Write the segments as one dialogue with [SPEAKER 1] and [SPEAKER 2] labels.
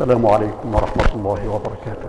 [SPEAKER 1] السلام عليكم ورحمة الله وبركاته.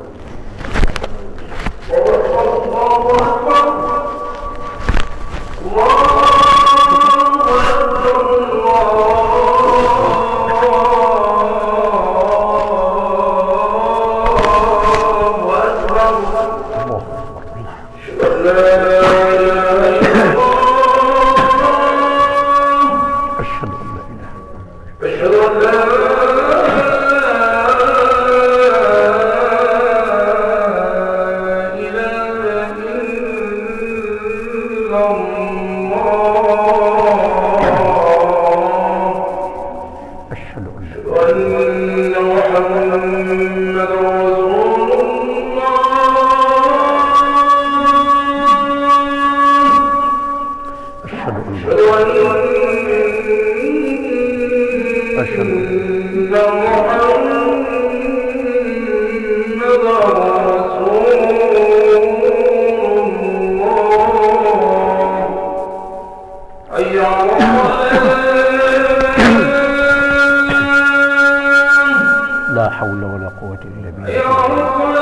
[SPEAKER 1] لا حول ولا قوة إلا بالله.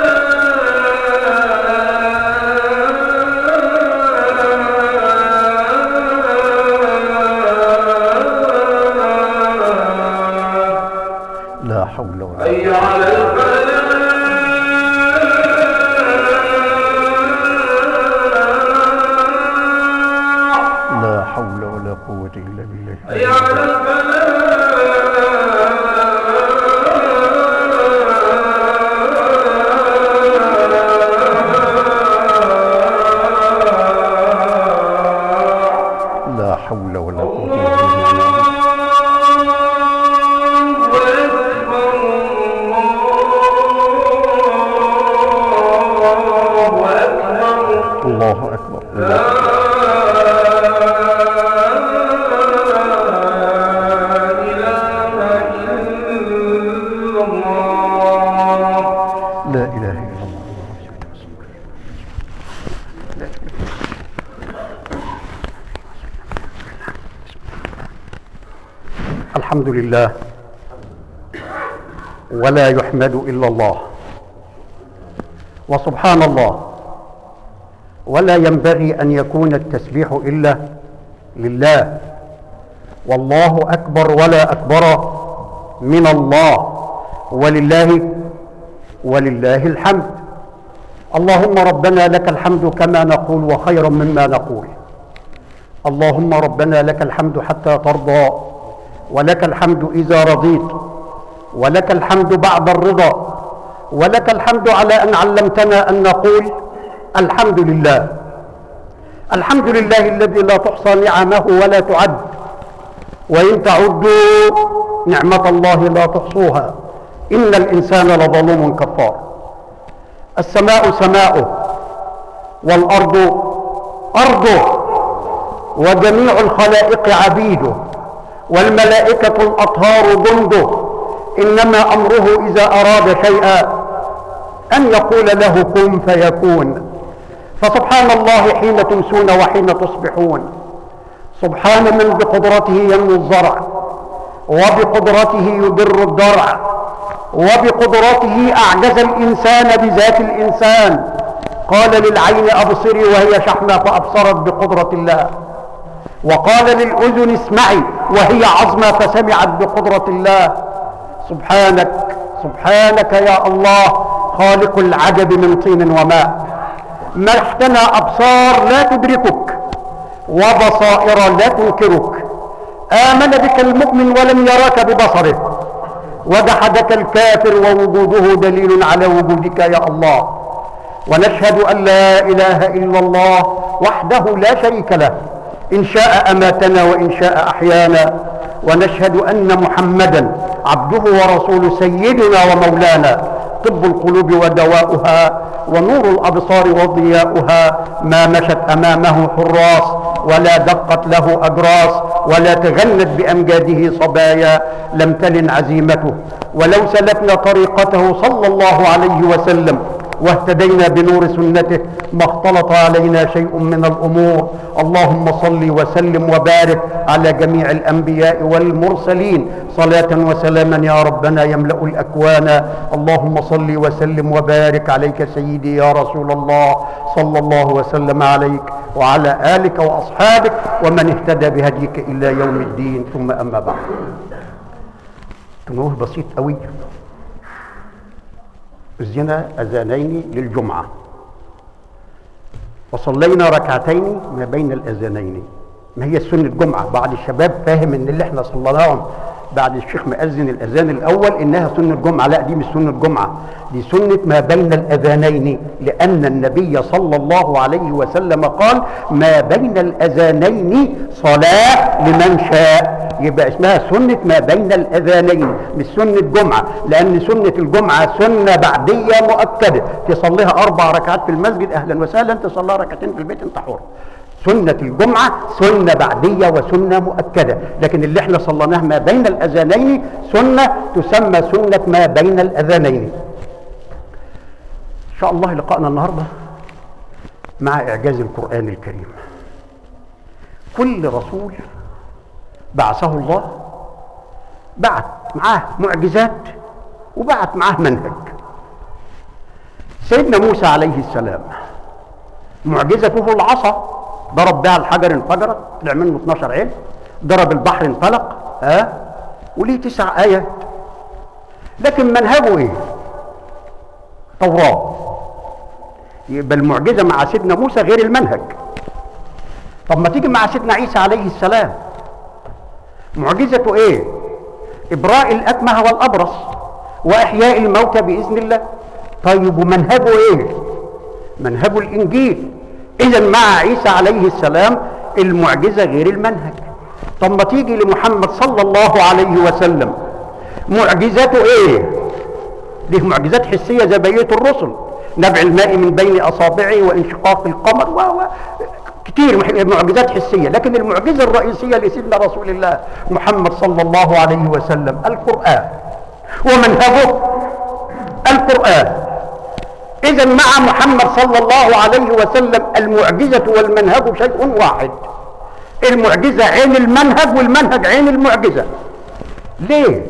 [SPEAKER 1] لا حول ولا لا حول ولا قوة إلا بالله. لا حول ولا قوة إلا بالله. الله أكبر. لا إله إلا الله. الحمد لله ولا يحمد إلا الله، وسبحان الله، ولا ينبغي أن يكون التسبيح إلا لله، والله أكبر ولا أكبر من الله، ولله الحمد. اللهم ربنا لك الحمد كما نقول وخيرا مما نقول. اللهم ربنا لك الحمد حتى ترضى، ولك الحمد إذا رضيت، ولك الحمد بعد الرضا، ولك الحمد على أن علمتنا أن نقول الحمد لله. الحمد لله الذي لا تحصى نعمه ولا تعد، وإن تعدوا نعمة الله لا تحصوها، إن الإنسان لظلوم كفار. السماء سماؤه، والأرض أرضه، وجميع الخلائق عبيده، والملائكة الأطهار جنده، إنما أمره إذا أراد شيئا أن يقول له كن فيكون. فسبحان الله حين تمسون وحين تصبحون. سبحان من بقدرته ينمو الزرع، وبقدرته يدر الضرع، وبقدرته أعجز الإنسان بذات الإنسان. قال للعين أبصري وهي شحمة فأبصرت بقدرة الله، وقال للأذن اسمعي وهي عظمة فسمعت بقدرة الله. سبحانك سبحانك يا الله، خالق العجب من طين وماء. منحتنا أبصار لا تدركك، وبصائر لا تنكرك. آمن بك المؤمن ولم يراك ببصره، وجحدك الكافر ووجوده دليل على وجودك يا الله. ونشهد أن لا إله إلا الله وحده لا شريك له، إن شاء أماتنا وإن شاء أحيانا. ونشهد أن محمدا عبده ورسوله، سيدنا ومولانا، طب القلوب ودواؤها، ونور الأبصار وضياؤها. ما مشت أمامه حراس، ولا دقت له أجراس، ولا تغنت بأمجاده صبايا، لم تلن عزيمته. ولو سلكنا طريقته صلى الله عليه وسلم واهتدينا بنور سنته، ما اختلط علينا شيء من الأمور. اللهم صل وسلم وبارك على جميع الأنبياء والمرسلين صلاة وسلاما يا ربنا يملأ الأكوان. اللهم صل وسلم وبارك عليك سيدي يا رسول الله، صلى الله وسلم عليك وعلى آلك وأصحابك ومن اهتدى بهديك إلى يوم الدين. ثم أما بعد، تنوه بسيط قوي. أذن أذانين للجمعة وصلينا ركعتين ما بين الأذانين. ما هي سنة الجمعة؟ بعض الشباب فاهم ان اللي احنا صليناهم بعد الشيخ مأذن الأذان الأول إنها سنة الجمعة. لا، دي مش سنة الجمعة، دي سنة ما بين الأذانين، لأن النبي صلى الله عليه وسلم قال ما بين الأذانين صلاة لمن شاء. يبقى اسمها سنة ما بين الأذانين مش سنة جمعة، لأن سنة الجمعة سنة بعدية مؤكدة، تصليها 4 ركعات في المسجد أهلا وسهلا، تصليها ركعتين في البيت أنت حر. سنة الجمعة سنة بعدية وسنة مؤكدة، لكن اللي احنا صليناه ما بين الأذانين سنة تسمى سنة ما بين الأذانين. إن شاء الله لقاءنا النهاردة مع إعجاز القرآن الكريم. كل رسول بعثه الله بعث معاه معجزات وبعث معاه منهج. سيدنا موسى عليه السلام معجزته العصا، ضرب بها الحجر انفجرت، طلع منه 12 عين، ضرب البحر انفلق، وليه 9 آيات. لكن منهجه ايه؟ توراة. يبقى المعجزة مع سيدنا موسى غير المنهج. طب ما تيجي مع سيدنا عيسى عليه السلام، معجزته ايه؟ إبراء الأكمه والأبرص وإحياء الموتى بإذن الله. طيب ومنهجه ايه؟ منهجه الإنجيل. إذا مع عيسى عليه السلام المعجزة غير المنهج. طب ما تيجي لمحمد صلى الله عليه وسلم، معجزته ايه؟ دي معجزات حسية زي بقية الرسل، نبع الماء من بين أصابعه وانشقاق القمر كتير معجزات حسية. لكن المعجزة الرئيسية لسيدنا رسول الله محمد صلى الله عليه وسلم القرآن، ومنهجه القرآن. إذا مع محمد صلى الله عليه وسلم المعجزة والمنهج شيء واحد. المعجزة عين المنهج والمنهج عين المعجزة. ليه؟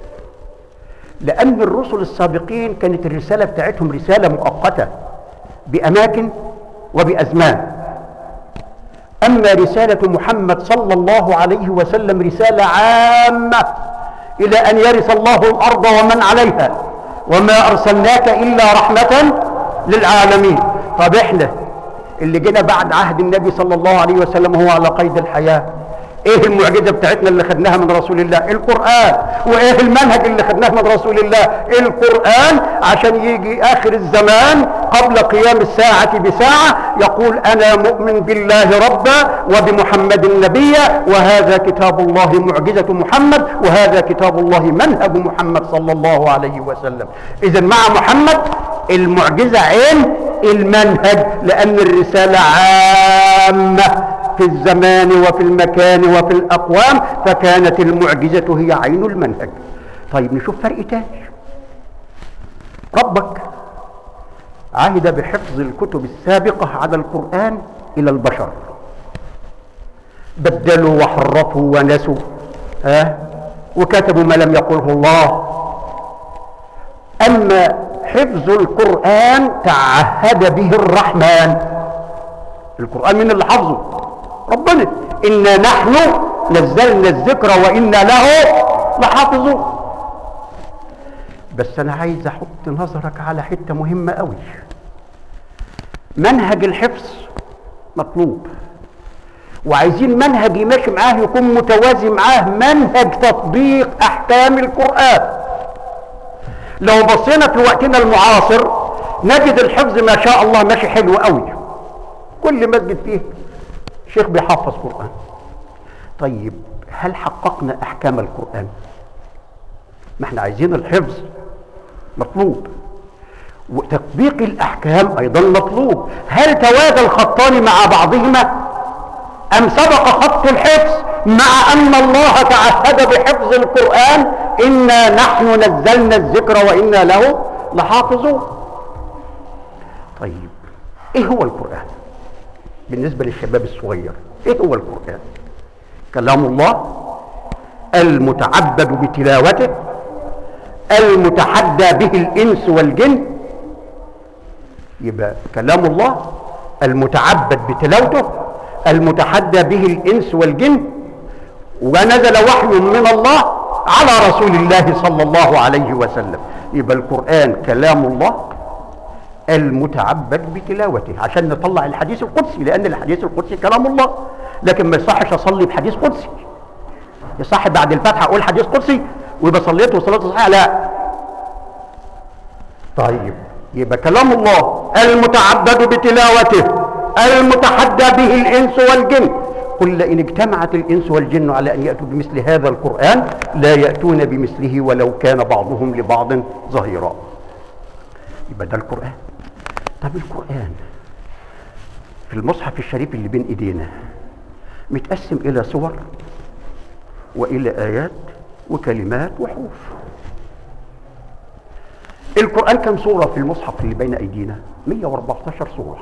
[SPEAKER 1] لأن الرسل السابقين كانت الرسالة بتاعتهم رسالة مؤقتة بأماكن وبأزمان. أما رسالة محمد صلى الله عليه وسلم رسالة عامة إلى أن يرث الله الأرض ومن عليها، وما أرسلناك إلا رحمة للعالمين. طب إحنا اللي جينا بعد عهد النبي صلى الله عليه وسلم هو على قيد الحياة، إيه المعجزة بتاعتنا اللي خدناها من رسول الله؟ القرآن. وإيه المنهج اللي خدناه من رسول الله؟ القرآن. عشان يجي آخر الزمان قبل قيام الساعة بساعة يقول أنا مؤمن بالله ربا وبمحمد نبيا، وهذا كتاب الله معجزة محمد، وهذا كتاب الله منهج محمد صلى الله عليه وسلم. إذن مع محمد المعجزة عين المنهج، لأن الرسالة عامة في الزمان وفي المكان وفي الأقوام، فكانت المعجزة هي عين المنهج. طيب نشوف فرق تاني. ربك عهد بحفظ الكتب السابقة على القرآن إلى البشر، بدلوا وحرفوا ونسوا وكتبوا ما لم يقله الله. أما حفظ القرآن تعهد به الرحمن. القرآن من اللي حفظه؟ ربنا. إنا نحن نزلنا الذكر وإنا له لحافظون. بس أنا عايز أحط نظرك على حتة مهمة قوي. منهج الحفظ مطلوب، وعايزين منهج يمشي معاه يكون متوازي معاه منهج تطبيق أحكام القرآن. لو بصينا في وقتنا المعاصر نجد الحفظ ما شاء الله ماشي حلو قوي، كل مسجد فيه شيخ بيحفظ قرآن. طيب هل حققنا أحكام القرآن؟ ما احنا عايزين الحفظ مطلوب، وتطبيق الأحكام أيضا مطلوب. هل توازى الخطان مع بعضهما أم سبق خط الحفظ؟ مع أن الله تعهد بحفظ طيب ايه هو القرآن بالنسبة للشباب الصغير؟ ايه هو القرآن؟ كلام الله المتعبد بتلاوته، المتحدى به الإنس والجن. يبقى كلام الله المتعبد بتلاوته، المتحدى به الإنس والجن، ونزل وحي من الله على رسول الله صلى الله عليه وسلم. يبقى القرآن كلام الله المتعبد بتلاوته، عشان نطلع الحديث القدسي، لأن الحديث القدسي كلام الله. لكن ما يصحش أصلي بحديث قدسي، يصح بعد الفاتحة أقول حديث قدسي ويبقى صليت وصلاة صحيحة؟ لا. طيب يبقى كلام الله المتعبد بتلاوته، المتحدى به الإنس والجن. قل إن اجتمعت الإنس والجن على أن يأتوا بمثل هذا القرآن لا يأتون بمثله ولو كان بعضهم لبعض ظهيرا. يبقى ده القرآن. طب القرآن في المصحف الشريف اللي بين إيدينا متقسم إلى سور وإلى آيات وكلمات وحروف. القرآن كم سورة في المصحف اللي بين أيدينا؟ 114 سورة.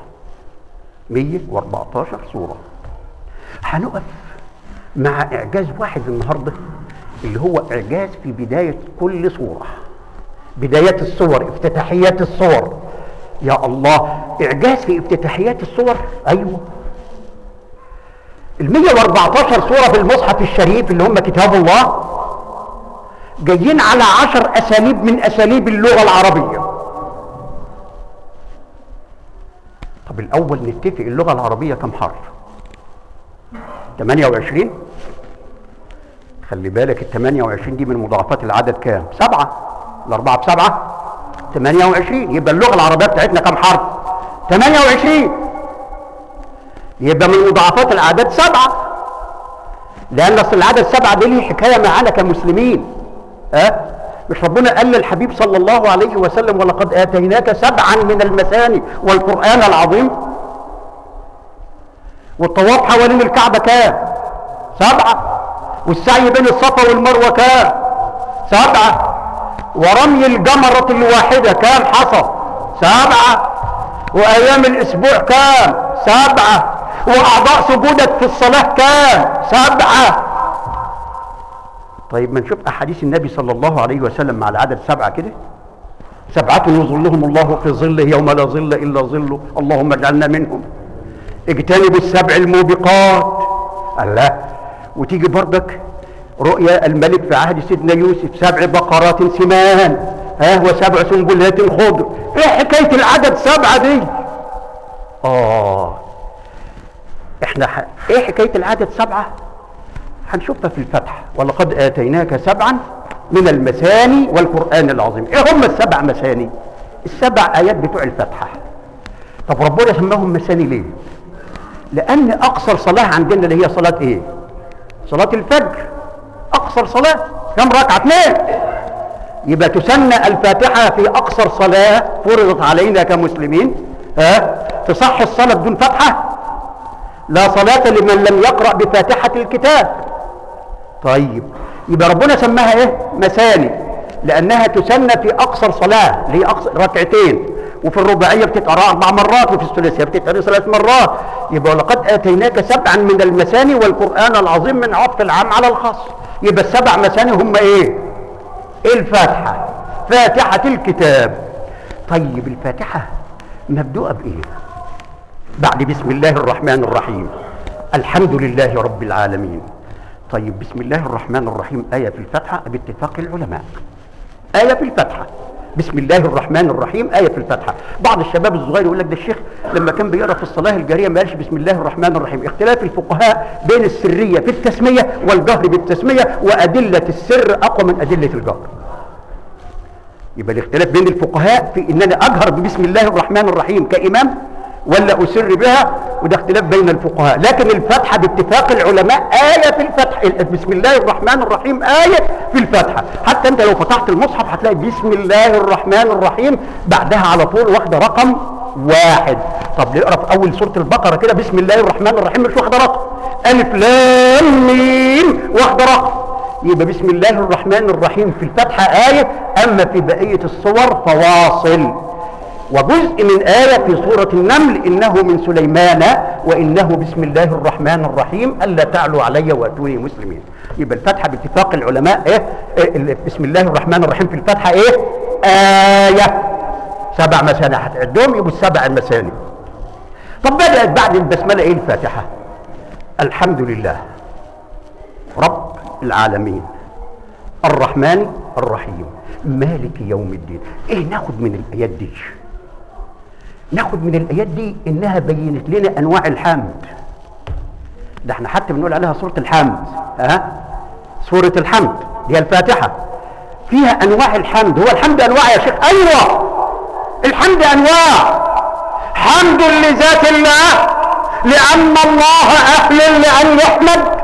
[SPEAKER 1] 114 سورة. هنقف مع إعجاز واحد النهاردة، اللي هو إعجاز في بداية كل سورة، بدايات السور، افتتاحيات السور. يا الله، إعجاز في افتتاحيات السور. أيوه، 114 سورة في المصحف الشريف اللي هم كتاب الله جايين على 10 أساليب من أساليب اللغة العربية. طب الأول نتفق، اللغة العربية كم حرف؟ 28. خلي بالك ال 28 دي من مضاعفات العدد كام؟ 7. الأربعة ب7 28. يبقى اللغة العربية بتاعتنا كم حرف؟ 28. يبقى من مضاعفات الأعداد 7، لأن أصل العدد 7 دي ليه حكاية معانا كمسلمين. مش ربنا قال للحبيب صلى الله عليه وسلم ولقد آتيناك 7 من المثاني والقرآن العظيم؟ والطواف حوالين الكعبة كام؟ 7. والسعي بين الصفا والمروة كام؟ 7. ورمي الجمرة الواحدة كام حصى؟ 7. وأيام الأسبوع كام؟ 7. وأعضاء سجودك في الصلاة كام؟ 7. طيب ما نشوف أحاديث النبي صلى الله عليه وسلم مع العدد 7 كده. 7 يظلهم الله في ظله يوم لا ظل إلا ظله، اللهم اجعلنا منهم. اجتنبوا السبع الموبقات. الله. وتيجي برضك رؤيا الملك في عهد سيدنا يوسف 7 بقرات سمان و7 سنبلات خضر. ايه حكاية العدد 7 دي؟ احنا ايه حكاية العدد 7؟ هنشوفها في الفتح، ولقد آتيناك 7 من المثاني والقرآن العظيم. ايه هم ال7 مثاني؟ ال7 آيات بتوع الفتحة. طب ربنا سماهم مثاني ليه؟ لأن أقصر صلاة عندنا اللي هي صلاة ايه؟ صلاة الفجر. أقصر صلاة كم ركعة؟ 2. يبقى تسمى الفاتحة في أقصر صلاة فرضت علينا كمسلمين. تصح الصلاة بدون فتحة؟ لا صلاة لمن لم يقرأ بفاتحة الكتاب. طيب يبقى ربنا سماها ايه؟ مثاني، لأنها تسمى في أقصر صلاة اللي هي أقصر 2 وفي الرباعية بتتقرأ 4 مرات وفي الثلاثية بتتقرأ 3 مرات. يبقى لقد آتيناك 7 من المثاني والقرآن العظيم من عطف العام على الخاص. يبقى ال7 مثاني هم ايه؟ الفاتحة، فاتحة الكتاب. طيب الفاتحة مبدوءة بإيه؟ بعد بسم الله الرحمن الرحيم الحمد لله رب العالمين. طيب بسم الله الرحمن الرحيم آية في الفاتحة باتفاق العلماء، آية في الفاتحة. بسم الله الرحمن الرحيم آية في الفاتحة. بعض الشباب الصغير يقول لك ده الشيخ لما كان بيقرأ في الصلاة الجارية ما قالش بسم الله الرحمن الرحيم. اختلاف الفقهاء بين السرية في التسمية والجهر بالتسمية، وأدلة السر أقوى من أدلة الجهر. يبقى الاختلاف بين الفقهاء في ان انا اجهر ببسم الله الرحمن الرحيم كامام ولا اسر بها، وده اختلاف بين الفقهاء. لكن الفاتحه باتفاق العلماء ايه في الفتح. بسم الله الرحمن الرحيم ايه في الفاتحه. حتى انت لو فتحت المصحف هتلاقي بسم الله الرحمن الرحيم بعدها على طول واخده رقم 1. طب نقرا في اول سوره البقره كده بسم الله الرحمن الرحيم مش واخده رقم، الف لام ميم واخده رقم. يبقى بسم الله الرحمن الرحيم في الفتحة آية، أما في بقية الصور فواصل. وجزء من آية في سورة النمل إنه من سليمان وإنه بسم الله الرحمن الرحيم ألا تعلوا علي وأتوني مسلمين. يبقى الفاتحة باتفاق العلماء إيه بسم الله الرحمن الرحيم في الفاتحة إيه؟ آية 7 مثاني، هتعدهم يبقوا 7 المثاني. طب بدأت بعد البسملة إيه الفاتحة؟ الحمد لله رب العالمين الرحمن الرحيم مالك يوم الدين. إيه ناخد من الآيات دي؟ ناخد من الآيات دي إنها بينت لنا أنواع الحمد. ده احنا حتى بنقول عليها سورة الحمد. سورة الحمد هي الفاتحة، فيها أنواع الحمد. هو الحمد أنواع يا شيخ؟ أيوة الحمد أنواع. حمد لذات الله لأن الله أهل لأن يحمد.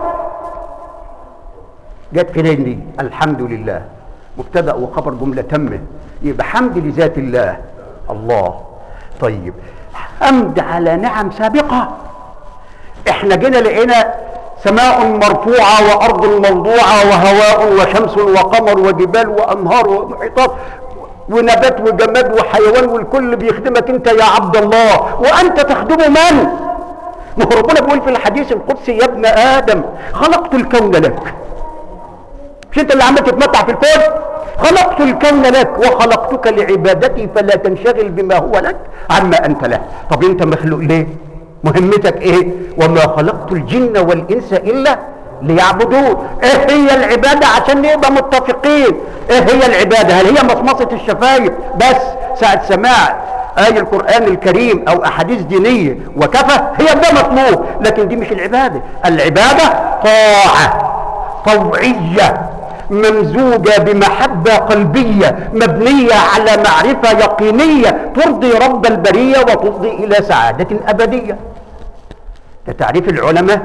[SPEAKER 1] جت فين دي؟ الحمد لله مبتدأ وخبر جملة تامة، يبقى حمد لذات الله الله. طيب حمد على نعم سابقة. احنا جينا لقينا سماء مرفوعة وأرض موضوعة وهواء وشمس وقمر وجبال وأنهار ومحيطات ونبات وجماد وحيوان، والكل بيخدمك انت يا عبد الله، وانت تخدم من؟ ما هو ربنا بيقول في الحديث القدسي يا ابن ادم خلقت الكون لك. مش انت اللي عمال تتمتع في الكون؟ خلقت الكون لك وخلقتك لعبادتي فلا تنشغل بما هو لك عما انت له. طب انت مخلوق ليه؟ مهمتك ايه؟ وما خلقت الجن والانس الا ليعبدون. ايه هي العبادة عشان نبقى متفقين؟ ايه هي العبادة؟ هل هي مصمصة الشفايف بس ساعة سماع آية القرآن الكريم او احاديث دينية وكفى؟ هي ده مطلوب، لكن دي مش العبادة. العبادة طاعة طوعية ممزوجة بمحبة قلبية مبنية على معرفة يقينية ترضي رب البرية وتفضي الى سعادة ابدية. ده تعريف العلماء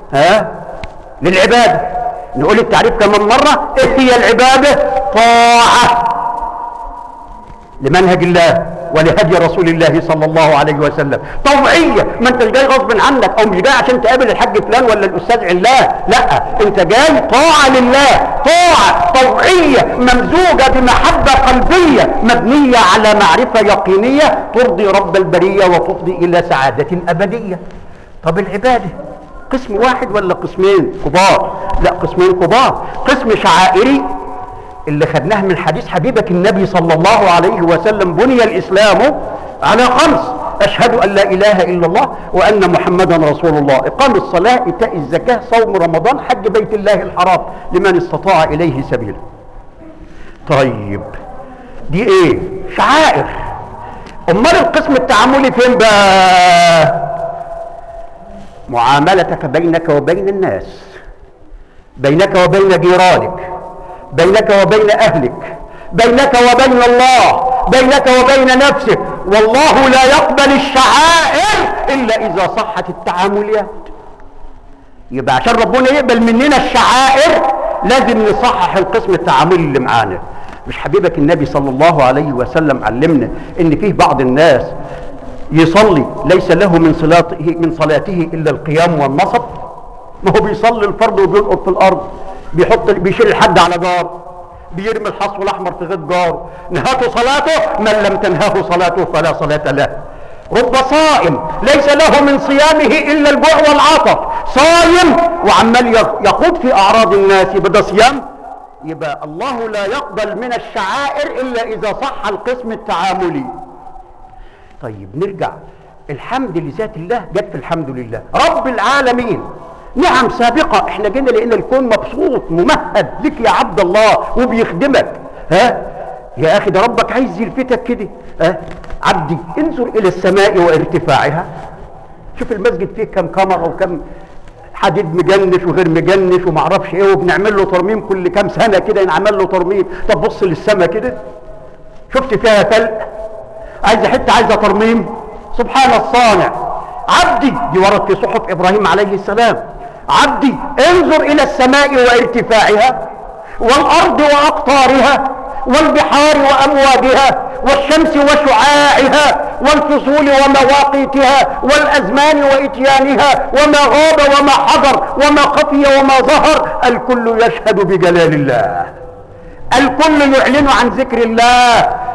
[SPEAKER 1] للعبادة. نقول التعريف كمان مرة. ايه هي العبادة؟ طاعة لمنهج الله ولهدي رسول الله صلى الله عليه وسلم، طوعية. ما انت جاي غصب عنك او مش جاي عشان تقابل الحاج فلان ولا الاستاذ علان، لا انت جاي طاعة لله، طاعة طوعية ممزوجة بمحبة قلبية مبنية على معرفة يقينية ترضي رب البرية وتفضي الى سعادة ابدية. طب العبادة قسم واحد ولا قسمين كبار؟ لا قسمين كبار. قسم شعائري اللي خدناه من حديث حبيبك النبي صلى الله عليه وسلم بني الإسلام على 5: أشهد أن لا إله إلا الله وأن محمدا رسول الله، إقام الصلاة، إيتاء الزكاة، صوم رمضان، حج بيت الله الحرام لمن استطاع إليه سبيلا. طيب دي إيه؟ شعائر. أمال القسم التعاملي فين بقى؟ معاملتك بينك وبين الناس، بينك وبين جيرانك، بينك وبين أهلك، بينك وبين الله، بينك وبين نفسك. والله لا يقبل الشعائر إلا إذا صحت التعاملات. يبقى عشان ربنا يقبل مننا الشعائر لازم نصحح القسم التعاملي اللي معانا. مش حبيبك النبي صلى الله عليه وسلم علمنا إن فيه بعض الناس يصلي ليس له من صلاته إلا القيام والنصب؟ ما هو بيصلي الفرض وبيلقط في الأرض، بيشيل الحد على جار، بيرمي الحصو الأحمر في غيط جار. نهاته صلاته؟ من لم تنهاه صلاته فلا صلاة له. رب صائم ليس له من صيامه إلا الجوع والعطش، صايم وعمال يخوض في أعراض الناس، يبقى ده صيام؟ يبقى الله لا يقبل من الشعائر إلا إذا صح القسم التعاملي. طيب نرجع. الحمد لذات الله جت في الحمد لله رب العالمين، نعم سابقة. احنا جينا لان الكون مبسوط ممهد لك يا عبد الله وبيخدمك. يا اخي ده ربك عايز يلفتك كده. عبدي انظر الى السماء وارتفاعها. شوف المسجد فيه كم كاميرا وكم حديد مجنش وغير مجنش ومعرفش ايه، وبنعمل له ترميم كل كام سنة كده ينعمل له ترميم. طب بص للسماء كده، شفت فيها فلق عايزة ترميم؟ سبحان الصانع. عبدي دي ورد في صحف ابراهيم عليه السلام. عبدي انظر الى السماء وارتفاعها والارض واقطارها والبحار وامواجها والشمس وشعاعها والفصول ومواقيتها والازمان واتيانها وما غاب وما حضر وما خفي وما ظهر. الكل يشهد بجلال الله، الكل يعلن عن ذكر الله.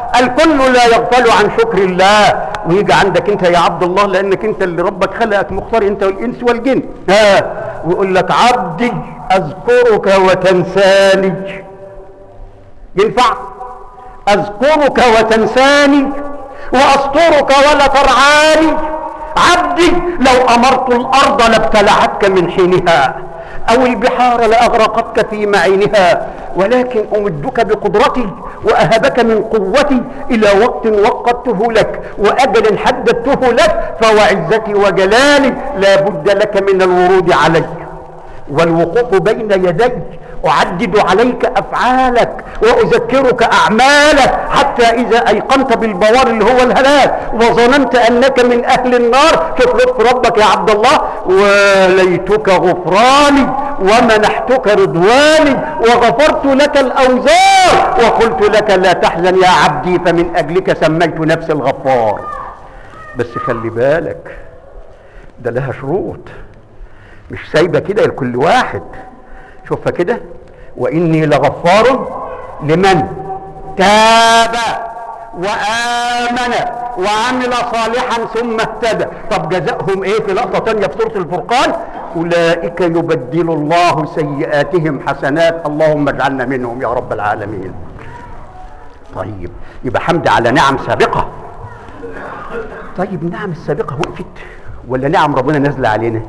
[SPEAKER 1] الكل لا يغفل عن شكر الله. ويجي عندك انت يا عبد الله، لانك انت اللي ربك خلقك مختار انت والانس والجن، ويقول لك عبدي اذكرك وتنساني. ينفع؟ اذكرك وتنساني واسترك ولا ترعاني. عبدي لو امرت الارض لابتلعتك من حينها، او البحار لاغرقتك في معينها، ولكن امدك بقدرتي واهبك من قوتي الى وقت وقته لك واجل حددته لك، فوعزتي وجلالي لا بد لك من الورود علي والوقوف بين يديك. أعدد عليك أفعالك وأذكرك أعمالك، حتى إذا أيقنت بالبوار اللي هو الهلاك وظننت أنك من أهل النار، شوف لطف ربك يا عبد الله، وليتك غفراني ومنحتك رضواني وغفرت لك الأوزار وقلت لك لا تحزن يا عبدي فمن أجلك سميت نفسي الغفار. بس خلي بالك، ده لها شروط، مش سايبة كده لكل واحد. شوفها كده، وإني لغفار لمن تاب وآمن وعمل صالحا ثم اهتدى. طب جزاؤهم ايه في لقطة تانية في سورة الفرقان؟ أولئك يبدل الله سيئاتهم حسنات، اللهم اجعلنا منهم يا رب العالمين. طيب يبقى حمد على نعم سابقة. طيب النعم السابقة وقفت ولا نعم ربنا نزل علينا؟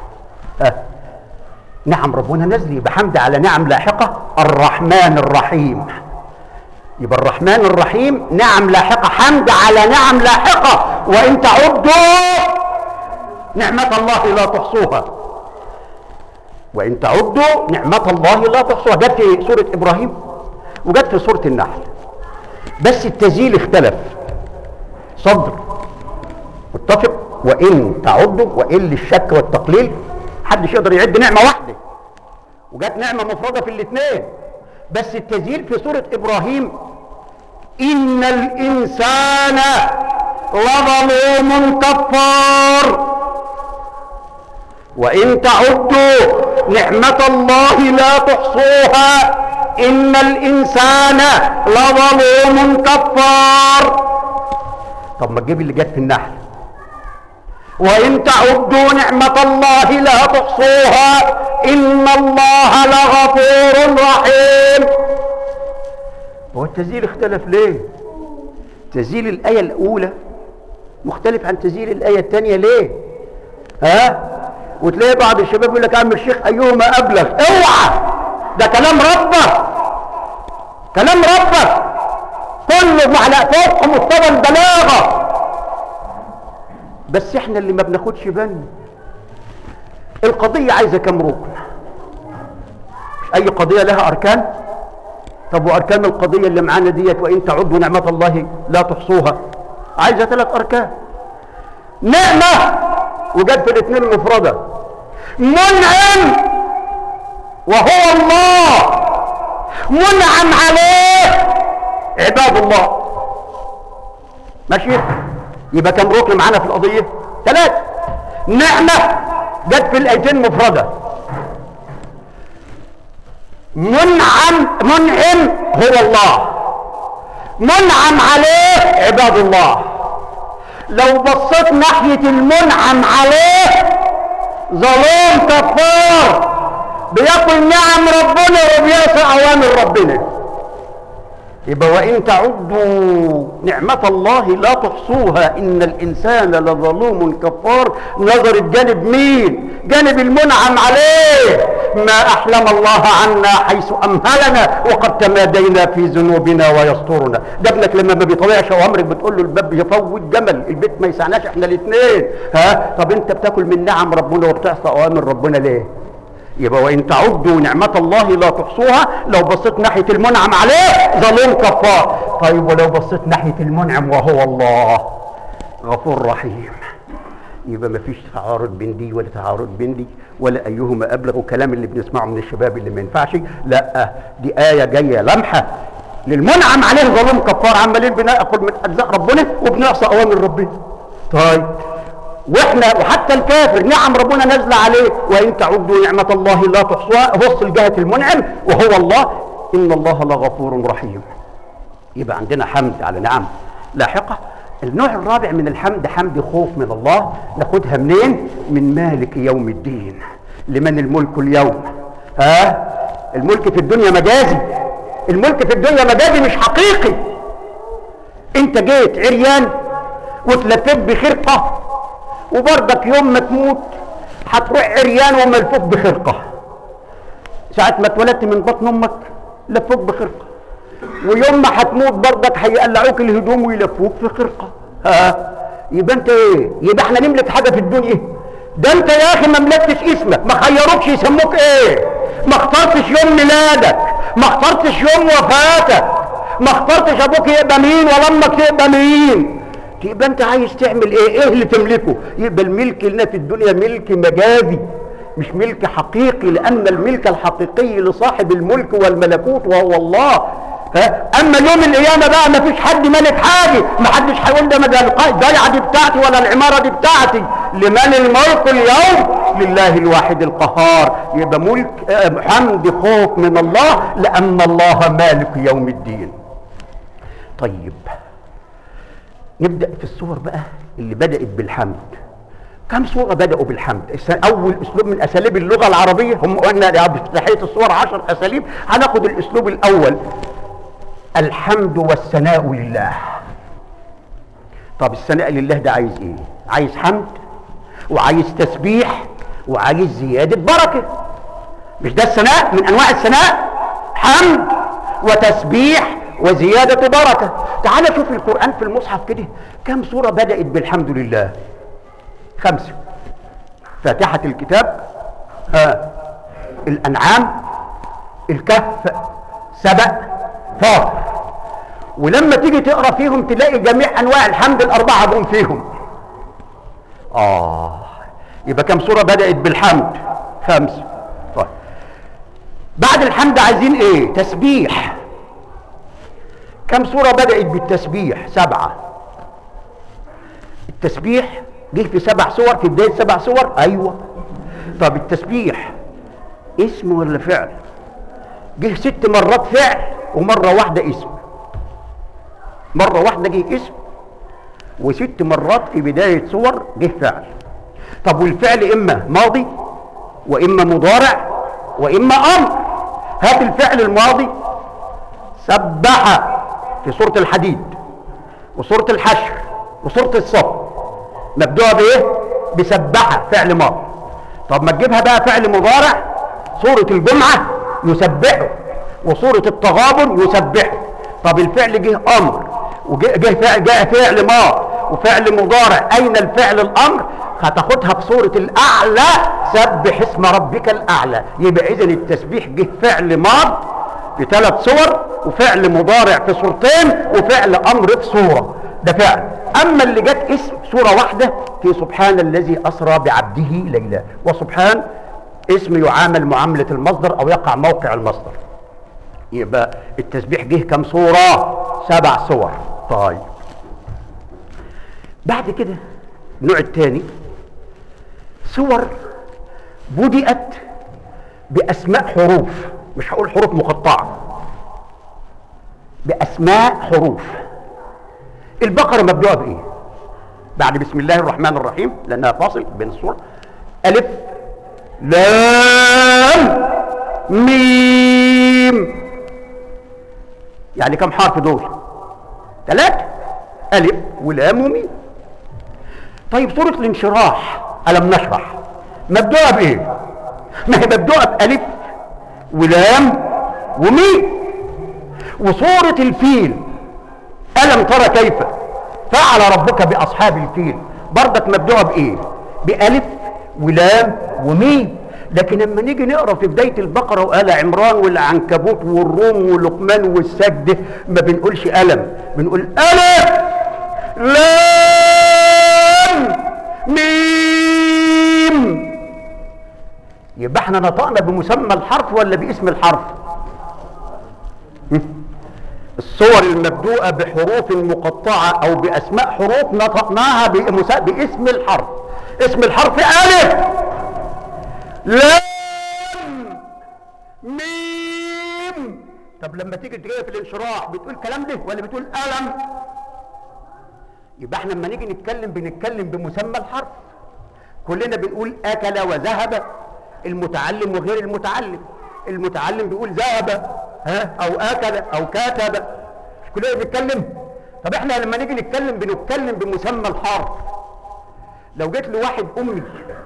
[SPEAKER 1] نعم ربنا نزل، يبقى حمد على نعم لاحقة. الرحمن الرحيم، يبقى الرحمن الرحيم نعم لاحقة، حمد على نعم لاحقة. وإن تعدوا نعمة الله لا تحصوها، وإن تعدوا نعمة الله لا تحصوها. جت في سورة إبراهيم وجت في سورة النحل، بس التسجيل اختلف. صدر متفق، وإن تعدوا، وإن للشك والتقليل، محدش يقدر يعد نعمة واحدة، وجت نعمة مفردة في الاثنين. بس التسجيل في سورة إبراهيم إن الإنسان لظلوم كفار، وإن تعدوا نعمة الله لا تحصوها، إن الإنسان لظلوم كفار. طب ما تجيب اللي جت في النحل، وإن تعدوا نعمة الله لا تحصوها إن الله لغفور رحيم. هو التسجيل اختلف ليه؟ تسجيل الآية الأولى مختلف عن تسجيل الآية الثانية ليه؟ وتلاقي بعض الشباب يقول لك يا عم الشيخ أيهما أبلغ؟ اوعى، ده كلام ربك، كلام ربك كله على فوق مستوى البلاغة. بس احنا اللي ما بناخدش بالنا. القضية عايزة كم ركن؟ مش أي قضية لها أركان؟ طب وأركان القضية اللي معانا ديت وإن تعدوا نعمة الله لا تحصوها عايزة 3 أركان. نعمة وجد في الاثنين مفردة، منعم وهو الله، منعم عليه عباد الله. ماشي؟ يبقى كم ركن معانا في القضية؟ 3. نعمة جت في الآيتين مفردة، منعم هو الله، منعم عليه عباد الله. لو بصيت ناحية المنعم عليه ظلوم كفار، بياكل نعم ربنا وبيعصي أوامر ربنا. يبقى وإن تعدوا نعمة الله لا تحصوها إن الإنسان لظلوم كفار. نظر الجانب مين؟ جانب المنعم عليه. ما أحلم الله عنا حيث أمهلنا وقد تمادينا في ذنوبنا ويسترنا. ده ابنك لما ما بيطلعش أوامرك بتقول له الباب يفوت جمل، البيت ما يسعناش احنا الاثنين. طب انت بتاكل من نعم ربنا وبتعصى أوامر ربنا ليه؟ يبقى وإن تعدوا نعمة الله لا تحصوها. لو بصيت ناحية المنعم عليه ظلوم كفار. طيب ولو بصيت ناحية المنعم وهو الله غفور رحيم، يبقى ما فيش تعارض بين دي ولا تعارض بين دي ولا أيهما أبلغ. كلام اللي بنسمعه من الشباب اللي ما ينفعش، لا، دي آية جاية لمحة للمنعم عليه ظلوم كفار. عمالين بناكل من أجزاء ربنا وبنعصى أوامر ربنا. طيب واحنا وحتى الكافر نعم ربنا نازله عليه، وان تعدوا نعمه الله لا تحصوها. بص لجهه المنعم وهو الله، ان الله لغفور رحيم. يبقى عندنا حمد على نعم لاحقة. النوع الرابع من الحمد حمد خوف من الله. ناخدها منين؟ من مالك يوم الدين. لمن الملك اليوم؟ الملك في الدنيا مجازي، الملك في الدنيا مجازي مش حقيقي. انت جيت عريان واتلفت بخرقة، وبرضك يوم ما تموت هتروح عريان وملفوف بخرقة. ساعة ما اتولدت من بطن امك لفوك بخرقة، ويوم ما هتموت برضك هيقلعوك الهدوم ويلفوك في خرقة. يبقى انت ايه؟ يبقى احنا نملك حاجة في الدنيا؟ ده انت يا اخي ما ملكتش اسمك، ما خيروكش يسموك ايه، ما اخترتش يوم ميلادك، ما اخترتش يوم وفاتك، ما اخترتش ابوك يبقى مين ولا امك تبقى مين. يبقى انت عايز تعمل ايه اللي تملكه؟ يبقى الملك لنا في الدنيا ملك مجازي مش ملك حقيقي، لان الملك الحقيقي لصاحب الملك والملكوت وهو الله. اما يوم القيامه بقى ما فيش حد ملك حاجه، ما حدش هيقول ده الضيعه دي بتاعتي ولا العماره دي بتاعتي. لمن الملك اليوم؟ لله الواحد القهار. يبقى ملك حمد خوف من الله لان الله مالك يوم الدين. طيب نبدا في الصور بقى اللي بدات بالحمد. كم صورة بدأوا بالحمد؟ أول أسلوب من أساليب اللغة العربية، هم قلنا بافتتاحية الصور 10 أساليب، هناخد الأسلوب الأول الحمد والثناء لله. طب الثناء لله ده عايز إيه؟ عايز حمد وعايز تسبيح وعايز زيادة بركة. مش ده الثناء؟ من أنواع الثناء حمد وتسبيح وزيادة بركة. تعال شوف القرآن في المصحف كده كم صورة بدأت بالحمد لله؟ 5. فاتحة الكتاب، الأنعام، الكهف، سبأ، فاطر. ولما تيجي تقرأ فيهم تلاقي جميع أنواع الحمد الأربعة دول فيهم. يبقى كم صورة بدأت بالحمد؟ 5. طيب بعد الحمد عايزين ايه؟ تسبيح. كم صورة بدأت بالتسبيح؟ 7. التسبيح جه في 7 صور، في بداية 7 صور. ايوه. طب التسبيح اسم ولا فعل؟ جه 6 مرات فعل ومرة واحدة اسم. مرة واحدة جه اسم و6 مرات في بداية صور جه فعل. طب والفعل اما ماضي واما مضارع واما امر. هات الفعل الماضي. سبح في سورة الحديد وسورة الحشر وسورة الصف، مبدوءة بايه؟ بسبحة، فعل ماضي. طب ما تجيبها بقى فعل مضارع. سورة الجمعة يسبحه وسورة التغابن يسبحه. طب الفعل جه امر جاء فعل ماضي وفعل مضارع. اين الفعل الامر؟ هتاخدها في سورة الاعلى، سبح اسم ربك الاعلى. يبقى اذا التسبيح جه فعل ماضي في 3 صور وفعل مضارع في صورتين وفعل امر في صورة، ده فعل. اما اللي جت اسم صورة واحدة في سبحان الذي اسرى بعبده ليلا. وسبحان اسم يعامل معاملة المصدر او يقع موقع المصدر. يبقى التسبيح جه كم صورة؟ 7 صور. طيب بعد كده النوع الثاني صور بدأت بأسماء حروف، مش هقول حروف مقطعة، بأسماء حروف. البقرة مبدوءة بإيه؟ بعد بسم الله الرحمن الرحيم لأنها فاصل بين الصور، ألف لام ميم. يعني كم حرف دول؟ 3، ألف ولام وميم. طيب سورة الانشراح ألم نشرح مبدوءة بإيه؟ ما هي مبدوءة بألف ولام وميم. وسورة الفيل ألم ترى كيف فعل ربك بأصحاب الفيل برضك مبدوءة بإيه؟ بألف ولام وميم. لكن لما نيجي نقرا في بدايه البقره وآل عمران والعنكبوت والروم ولقمان والسجده ما بنقولش ألم، بنقول ألف لام ميم. يبقى احنا نطقنا بمسمى الحرف ولا باسم الحرف؟ الصور المبدوءة بحروف مقطعة أو بأسماء حروف نطقناها باسم الحرف. اسم الحرف ألف لام ميم. طب لما تيجي تلاقيها في الانشراح بتقول كلام ده ولا بتقول ألم؟ يبقى احنا لما نيجي نتكلم بنتكلم بمسمى الحرف. كلنا بنقول أكل وذهب، المتعلم وغير المتعلم. المتعلم بيقول ذهب او أكل او كتب، مش كلنا بنتكلم؟ طب احنا لما نيجي نتكلم بنتكلم بمسمى الحرف. لو جيت لواحد أمي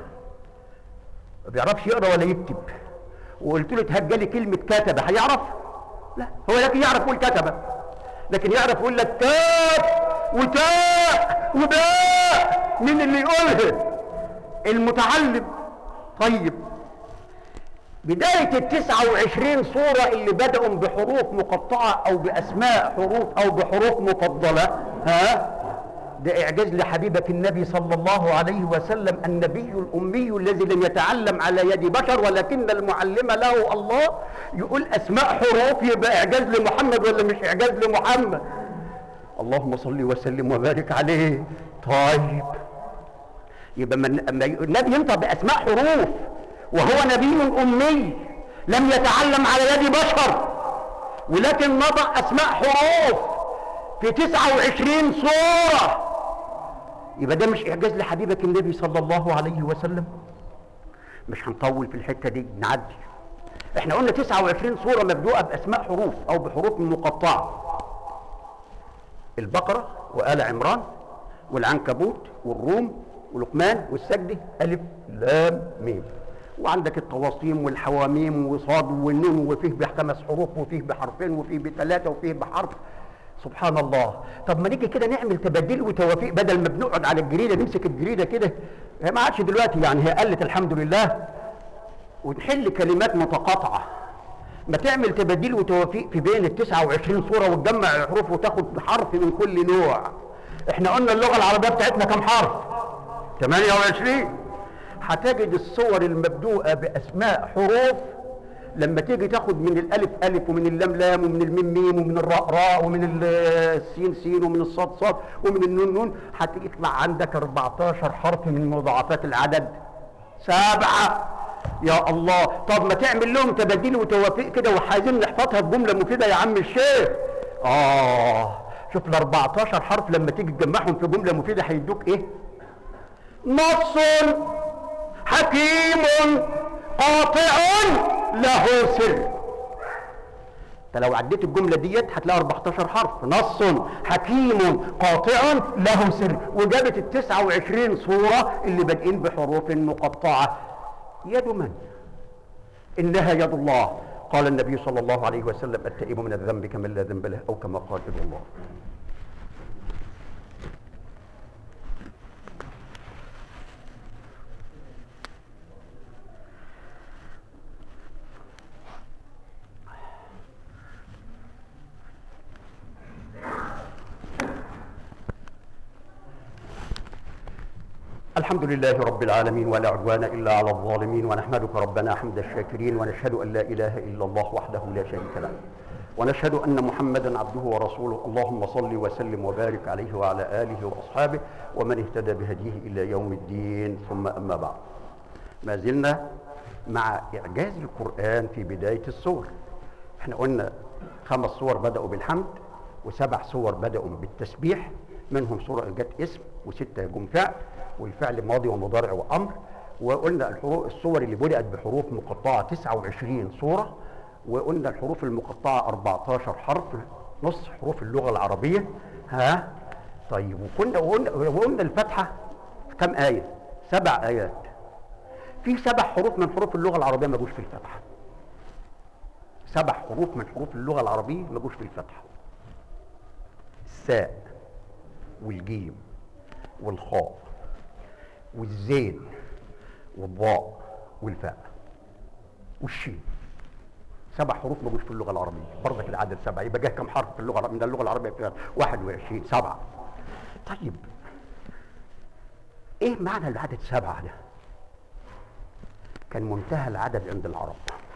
[SPEAKER 1] ما بيعرفش يقرا ولا يكتب وقلت له تهجلي كلمة كتب، هيعرف؟ لا، هو لكن يعرف يقول كتب، لكن يعرف يقول لك كاف وتاء وباء. مين اللي يقولها؟ المتعلم. طيب بداية 29 صورة اللي بدأوا بحروف مقطعة أو بأسماء حروف أو بحروف مفضلة، ده إعجاز لحبيبك النبي صلى الله عليه وسلم، النبي الأمي الذي لم يتعلم على يد بشر ولكن المعلم له الله، يقول أسماء حروف. يبقى إعجاز لمحمد ولا مش إعجاز لمحمد؟ اللهم صل وسلم وبارك عليه. طيب يبقى النبي ينطق بأسماء حروف وهو نبي أمي لم يتعلم على يد بشر، ولكن نطق أسماء حروف في 29 صورة. يبقى ده مش إعجاز لحبيبك النبي صلى الله عليه وسلم؟ مش هنطول في الحتة دي، نعدي. احنا قلنا 29 صورة مبدوءة بأسماء حروف أو بحروف مقطعة: البقرة وآل عمران والعنكبوت والروم ولقمان والسجدة، ألف لام ميم. وعندك الطواصيم والحواميم وصاد والنون، وفيه ب5 حروف وفيه بحرفين وفيه ب3 وفيه بحرف. سبحان الله. طب ما نيجي كده نعمل تبادل وتوافيق، بدل ما بنقعد على الجريده نمسك الجريده كده، هي ما عادش دلوقتي يعني، هي قلت الحمد لله، ونحل كلمات متقاطعه. ما تعمل تبادل وتوافيق في بين 29 صوره وتجمع الحروف وتاخد حرف من كل نوع. احنا قلنا اللغه العربيه بتاعتنا كم حرف؟ 28. هتجد الصور المبدوءه باسماء حروف لما تيجي تاخد من الالف الف ومن اللام لام ومن الميم ميم ومن الراء راء ومن السين سين ومن الصاد صاد ومن النون نون، هتطلع عندك 14 حرف من مضاعفات العدد 7. يا الله. طب ما تعمل لهم تباديل وتوافيق كده وعايزين نحفظها بجمله مفيده يا عم الشيخ. شوف ال 14 حرف لما تيجي تجمعهم في جمله مفيده هيدوك ايه؟ نص حكيم قاطع له سر. انت لو عديت الجمله ديت هتلاقي 14 حرف: نص حكيم قاطع له سر. وجابت ال 29 صوره اللي بادئين بحروف مقطعه. يد من؟ انها يد الله. قال النبي صلى الله عليه وسلم: التائب من الذنب كمن لا ذنب له، او كما قال يد الله. الحمد لله رب العالمين ولا عدوان إلا على الظالمين، ونحمدك ربنا حمد الشاكرين، ونشهد أن لا إله إلا الله وحده لا شريك له، ونشهد أن محمدا عبده ورسوله. اللهم صل وسلم وبارك عليه وعلى آله وأصحابه ومن اهتدى بهديه إلى يوم الدين. ثم أما بعد، ما زلنا مع إعجاز القرآن في بداية السور. احنا قلنا 5 صور بدأوا بالحمد، و7 صور بدأوا بالتسبيح، منهم صورة جت اسم، و6 جم فعل، والفعل ماضي ومضارع وأمر. وقلنا الصور اللي بدأت بحروف مقطعة 29 صورة، وقلنا الحروف المقطعة 14 حرف، نص حروف اللغة العربية. طيب، وقلنا الفاتحة كم آية؟ 7 آيات. في 7 حروف من حروف اللغة العربية ما جوش في الفاتحة. 7 حروف من حروف اللغة العربية ما جوش في الفاتحة: الساء والجيم والخاء والزين والضاء والفاء والشين. 7 حروف ما جوش في اللغه العربيه. برضك العدد 7، يبقى جه كم حرف في اللغه من اللغه العربيه؟ 21. 7. طيب ايه معنى العدد 7 ده؟ كان منتهى العدد عند العرب،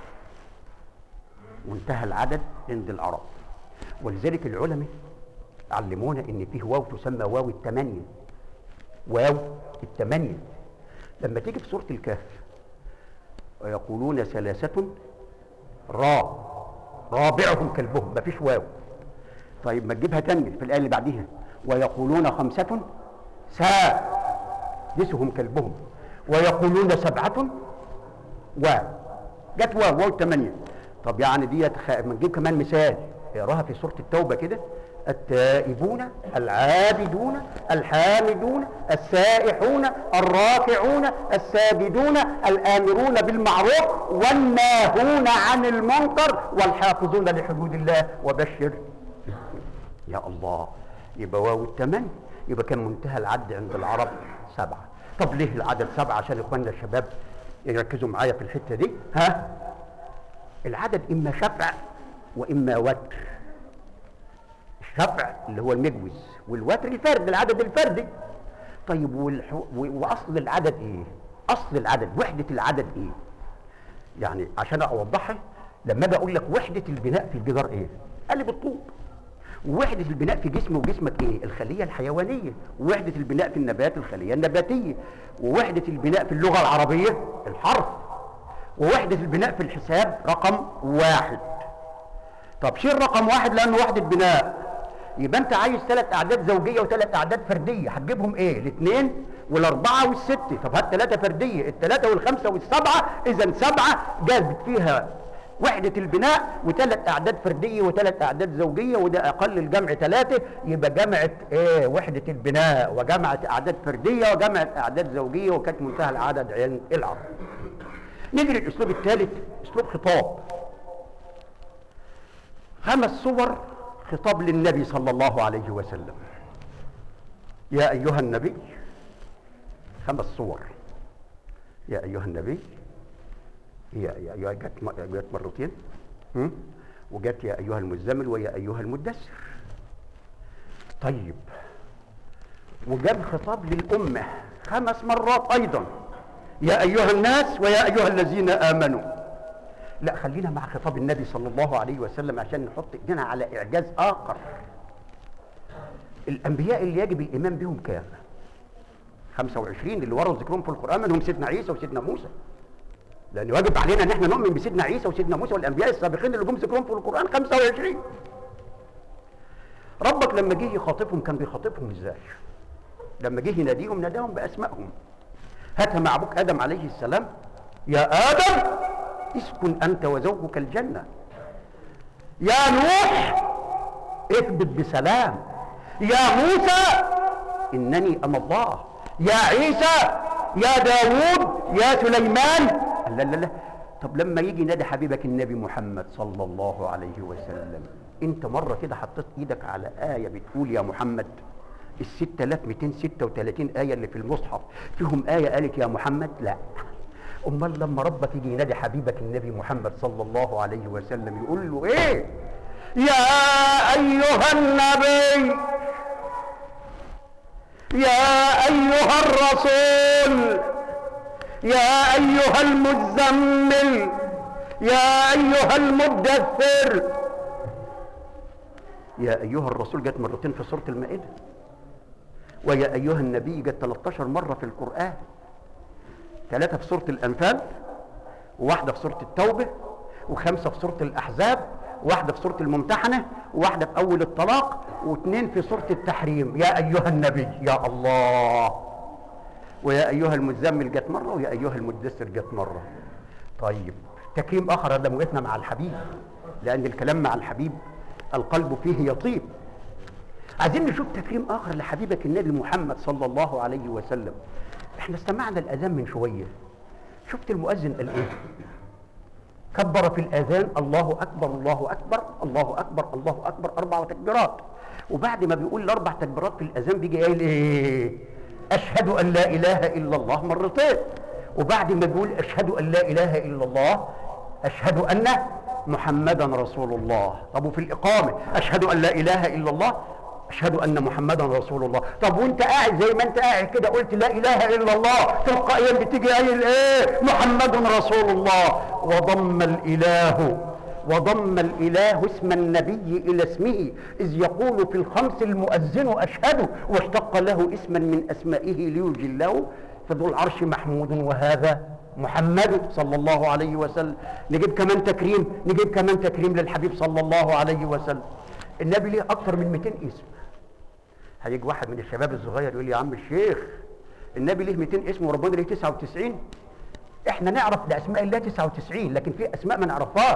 [SPEAKER 1] منتهى العدد عند العرب، ولذلك العلماء علمونا ان فيه واو تسمى واو التمانية. واو التمانية لما تيجي في سورة الكهف: ويقولون 3 راء رابعهم كلبهم، مفيش واو. طيب ما تجيبها تانية في الآية اللي بعديها، ويقولون 5 سادسهم كلبهم، ويقولون 7 جت واو 8. طب يعني دي ما نجيب كمان مثال، اقراها في سورة التوبة كده: التائبون العابدون الحامدون السائحون الراكعون الساجدون الآمرون بالمعروف والناهون عن المنكر والحافظون لحدود الله وبشر. يا الله، يبقى واو 8، يبقى كان منتهى العد عند العرب 7. طب ليه العدد 7؟ عشان اخواننا الشباب يركزوا معايا في الحتة دي. العدد اما شفع واما وتر. الشفع اللي هو المجوز، والوتر الفرد، العدد الفردي. طيب واصل العدد ايه؟ اصل العدد، وحدة العدد ايه؟ يعني عشان اوضحها، لما اجي اقول لك وحدة البناء في الجدار ايه؟ قال لي بالطوب. ووحدة البناء في جسمي وجسمك ايه؟ الخلية الحيوانية. ووحدة البناء في النبات الخلية النباتية. ووحدة البناء في اللغة العربية الحرف. ووحدة البناء في الحساب رقم 1. طب شيل رقم 1 لانه وحدة بناء، يبقى انت عايز 3 اعداد زوجية و3 اعداد فردية، هتجيبهم ايه؟ ال2 وال4 وال6. طب هات 3 فردية، ال3 وال5 وال7، اذا 7 جازت فيها وحدة البناء و3 اعداد فردية و3 اعداد زوجية، وده اقل الجمع 3، يبقى جمعت ايه؟ وحدة البناء، وجمعت اعداد فردية وجمعت اعداد زوجية، وكانت منتهى العدد عند العرب. نيجي للاسلوب الثالث، اسلوب خطاب. 5 صور خطاب للنبي صلى الله عليه وسلم. يا ايها النبي، 5 صور. يا ايها النبي، يا جت مرتين، وجت يا ايها المزمل ويا ايها المدثر. طيب وجاب خطاب للامه 5 مرات ايضا: يا ايها الناس ويا ايها الذين امنوا. لا، خلينا مع خطاب النبي صلى الله عليه وسلم عشان نحط ايدينا على اعجاز اخر. الانبياء اللي يجب الايمان بهم كام؟ 25 اللي وروا ذكرهم في القران، منهم سيدنا عيسى وسيدنا موسى، لان واجب علينا ان احنا نؤمن بسيدنا عيسى وسيدنا موسى والانبياء السابقين اللي جم ذكرهم في القران 25. ربك لما جه يخاطبهم كان بيخاطبهم ازاي؟ لما جه يناديهم ناداهم باسمائهم. هاتها مع ابوك ادم عليه السلام: يا ادم اسكن انت وزوجك الجنه. يا نوح اثبت بسلام. يا موسى انني انا الله. يا عيسى، يا داوود، يا سليمان. لا لا لا. طب لما يجي ينادي حبيبك النبي محمد صلى الله عليه وسلم، انت مره كده حطيت ايدك على ايه بتقول يا محمد؟ ال 6236 ايه اللي في المصحف فيهم ايه قالت يا محمد؟ لا. امال لما ربك يجي ينادي حبيبك النبي محمد صلى الله عليه وسلم يقول له ايه؟ يا ايها النبي، يا ايها الرسول، يا ايها المزمل، يا ايها المدثر. يا ايها الرسول جت مرتين في سورة المائدة، ويا ايها النبي جت 13 مرة في القرآن، 3 في سورة الانفال، وواحدة في سورة التوبة، و5 في سورة الاحزاب، واحدة في سورة الممتحنة، وواحدة في اول الطلاق، و2 في سورة التحريم. يا ايها النبي، يا الله. ويا ايها المزمل جت مرة، ويا ايها المدثر جت مرة. طيب تكريم اخر هذا وقفنا مع الحبيب، لان الكلام مع الحبيب القلب فيه يطيب. عايزين نشوف تكريم اخر لحبيبك النبي محمد صلى الله عليه وسلم. احنا استمعنا الاذان من شويه، شفت المؤذن قال ايه؟ كبر في الاذان الله اكبر الله اكبر الله اكبر الله اكبر 4 تكبيرات، وبعد ما بيقول ال4 تكبيرات في الاذان بيجي قايل ايه؟ اشهد ان لا اله الا الله مرتين، وبعد ما بيقول اشهد ان لا اله الا الله اشهد ان محمدا رسول الله. طب وفي الاقامه اشهد ان لا اله الا الله اشهد ان محمدا رسول الله. طب وانت قاعد زي ما انت قاعد كده قلت لا اله الا الله، تلقائيا بتيجي قايل ايه؟ محمد رسول الله. وضم الاله اسم النبي الى اسمه، اذ يقول في الخمس المؤذن اشهد، واشتق له اسما من اسمائه ليجله، فذو العرش محمود وهذا محمد صلى الله عليه وسلم. نجيب كمان تكريم للحبيب صلى الله عليه وسلم. النبي ليه اكتر من 200 اسم. هيجي واحد من الشباب الصغير يقول لي يا عم الشيخ النبي ليه 200 اسم وربنا ليه 99؟ احنا نعرف لاسماء الله 99 لكن في اسماء ما نعرفهاش.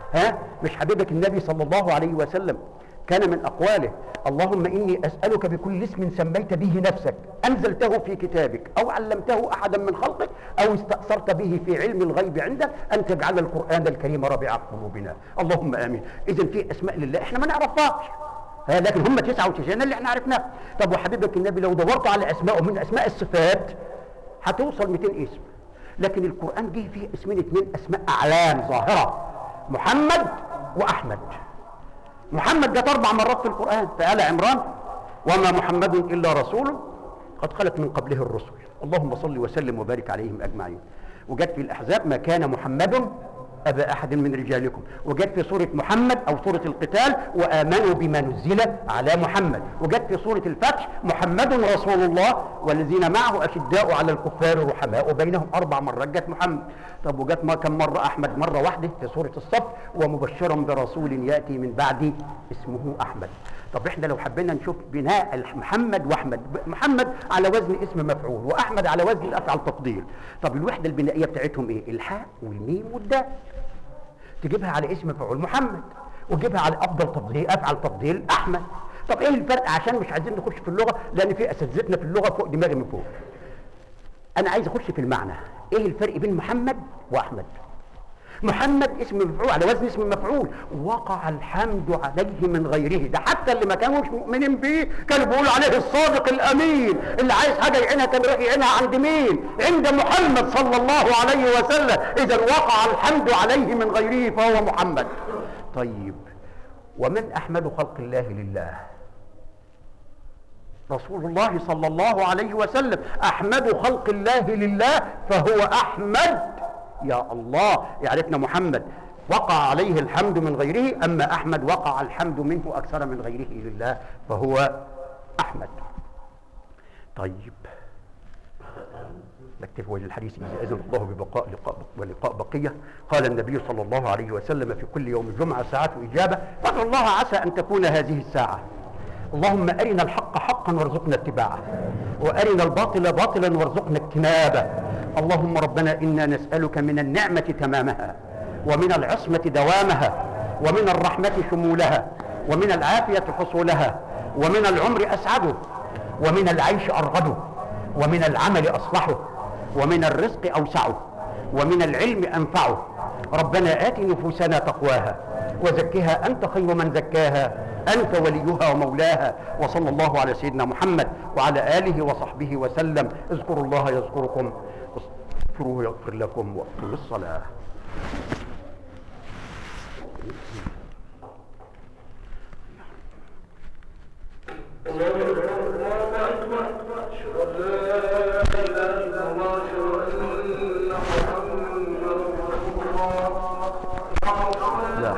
[SPEAKER 1] مش حبيبك النبي صلى الله عليه وسلم كان من اقواله اللهم اني اسالك بكل اسم سميت به نفسك انزلته في كتابك او علمته احدا من خلقك او استاثرت به في علم الغيب عندك ان تجعل القران الكريم ربيع قلوبنا. اللهم امين. اذا في اسماء لله احنا ما نعرفهاش لكن هم 99 اللي احنا عرفناها. طب وحبيبك النبي لو دورت على اسماء من اسماء الصفات هتوصل 200 اسم، لكن القران جه فيه اسمين 2 اسماء اعلام ظاهره، محمد واحمد. محمد جت 4 مرات في القرآن في آل عمران وما محمد إلا رسول قد خلت من قبله الرسل اللهم صل وسلم وبارك عليهم أجمعين. وجت في الأحزاب ما كان محمد أبا أحد من رجالكم. وجت في سورة محمد أو سورة القتال وآمنوا بما نزل على محمد. وجت في سورة الفتح محمد رسول الله والذين معه أشداء على الكفار رحماء بينهم. 4 مرات جت محمد. طب وجت كم مرة أحمد؟ مرة واحدة في سورة الصف ومبشرا برسول يأتي من بعد اسمه أحمد. طب احنا لو حبينا نشوف بناء محمد واحمد، محمد على وزن اسم مفعول واحمد على وزن افعل تفضيل. طب الوحده البنائيه بتاعتهم ايه؟ الحاء والميم والدال. تجيبها على اسم مفعول محمد وتجيبها على افضل تفضيل افعل تفضيل احمد. طب ايه الفرق؟ عشان مش عايزين نخش في اللغه لان في اساتذتنا في اللغه فوق دماغي من فوق. انا عايز اخش في المعنى. ايه الفرق بين محمد واحمد؟ محمد اسم مفعول على وزن اسم مفعول وقع الحمد عليه من غيره. ده حتى اللي ما كانوش مؤمنين بيه كانوا بيقولوا عليه الصادق الامين، اللي عايز حاجه يعينها كان يروح يعينها عند مين؟ عند محمد صلى الله عليه وسلم. اذا وقع الحمد عليه من غيره فهو محمد. طيب ومن احمد خلق الله لله؟ رسول الله صلى الله عليه وسلم. احمد خلق الله لله فهو احمد. يا الله يعرفنا محمد وقع عليه الحمد من غيره، اما احمد وقع الحمد منه اكثر من غيره لله فهو احمد. طيب نكتفي وجه الحديث اذا اذن الله ببقاء ولقاء بقيه. قال النبي صلى الله عليه وسلم في كل يوم الجمعه ساعات اجابه فادعوا الله عسى ان تكون هذه الساعه. اللهم ارنا الحق حقا وارزقنا اتباعه وارنا الباطل باطلا وارزقنا اجتنابه. اللهم ربنا انا نسالك من النعمه تمامها ومن العصمه دوامها ومن الرحمه شمولها ومن العافيه حصولها ومن العمر اسعده ومن العيش ارغده ومن العمل اصلحه ومن الرزق اوسعه ومن العلم انفعه. ربنا آت نفوسنا تقواها وزكها أنت خير من زكاها أنت وليها ومولاها. وصلى الله على سيدنا محمد وعلى آله وصحبه وسلم. اذكروا الله يذكركم واستغفروه يغفر لكم وأقيموا الصلاة. لا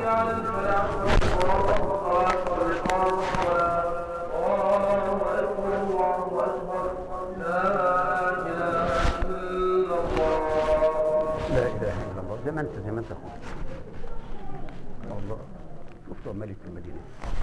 [SPEAKER 1] اله الا الله. زي ما انت اخوك الله شفت ملك في المدينه.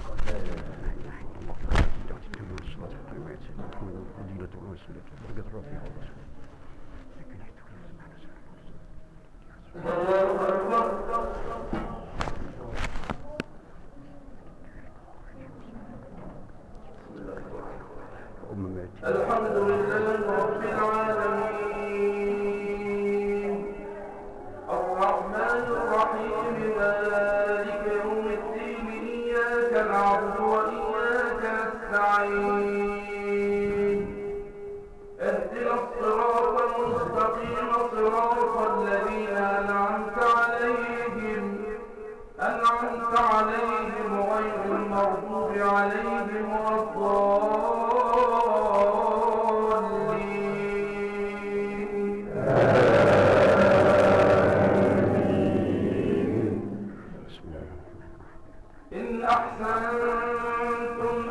[SPEAKER 2] الحمد لله رب العالمين الرحمن الرحيم مالك يوم الدين إياك نعبد وإياك نستعين اهدنا الصراط المستقيم صراط الذين أنعمت عليهم غير المغضوب عليهم ولا الضالين. إن أحسنتم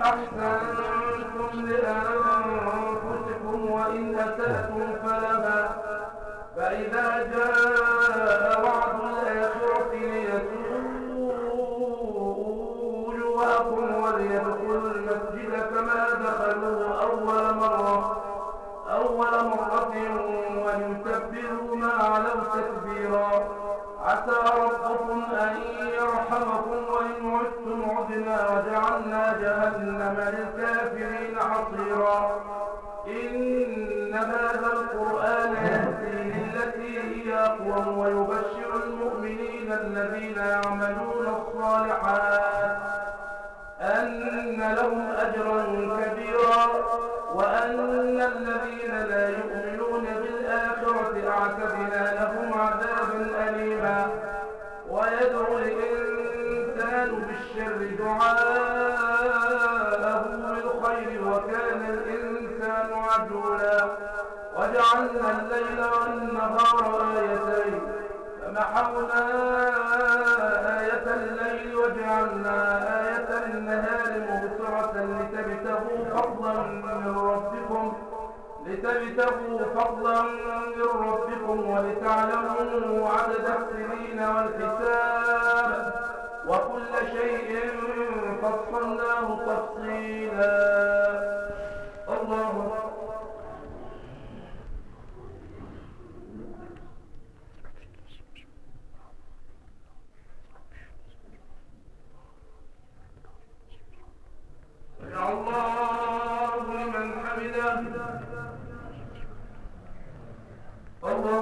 [SPEAKER 2] أحسنتم لأنفسكم وإن أسأتم فإذا جاء وعد الآخرة ليسوءوا وجوهكم وليدخلوا المسجد كما دخلوا أول مرة وليتبروا ما علوا تتبيرا. عسى ربكم أن يرحمكم وإن عدتم عدنا وجعلنا جهنم للكافرين حصيرا. إن هذا القرآن يهدي للتي هي أقوم ويبشر المؤمنين الذين يعملون الصالحات أن لهم أجرا كبيرا وأن الذين لا يؤمنون بالآخرة أعتدنا لهم عذابا أليما. ويدعو الإنسان بالشر دعاءه بالخير وكان الإنسان عجولا. وجعلنا الليل والنهار آيتين فمحونا آية الليل وجعلنا آية النهار مبصرة لتبتغوا فضلا من ربكم ولتعلموا عدد السنين والحساب وكل شيء فصلناه تفصيلا. الله سمع الله لمن حمده. الله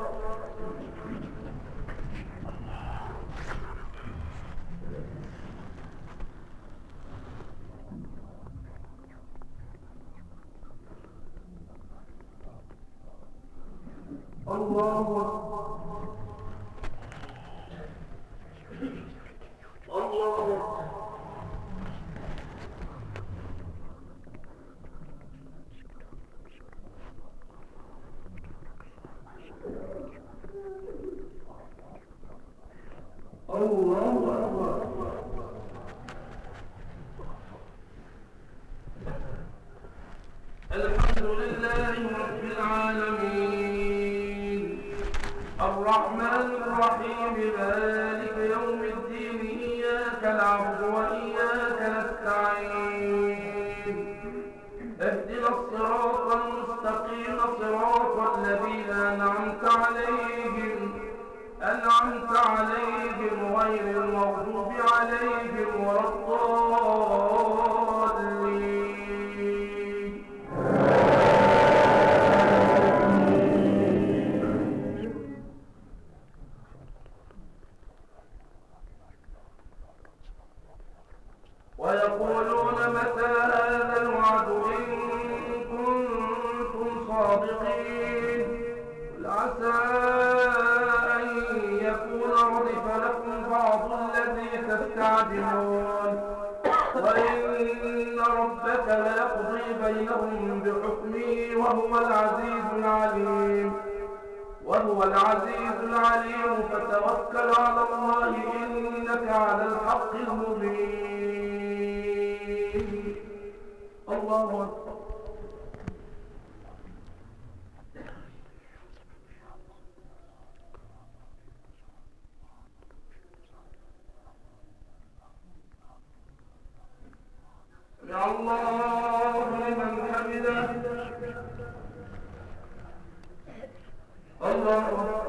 [SPEAKER 2] الله الحمد لله رب العالمين الرحمن الرحيم مالك يوم الدين إياك نعبد وإياك نستعين اهدنا الصراط المستقيم صراط الذين أنعمت عليهم غير المغضوب عليهم ولا الضالين. ويقولون متى هذا الوعد إن كنتم صادقين. قل عسى أن يكون ردف لكم بعض الذي تستعجلون وإن ربك ليقضي بينهم بحكمه وهو العزيز العليم. فتوكل على الله إنك على الحق المبين. الله أكبر. سمع الله لمن حمده. الله أكبر.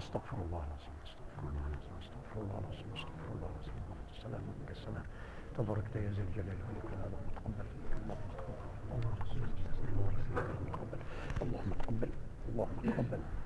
[SPEAKER 1] استغفر الله العظيم، استغفر الله العظيم، استغفر الله العظيم، استغفر الله العظيم. السلام منك السلام، تبارك يا ذا الجلال والإكرام. اللهم تقبل، اللهم تقبل، اللهم تقبل، اللهم تقبل، اللهم تقبل.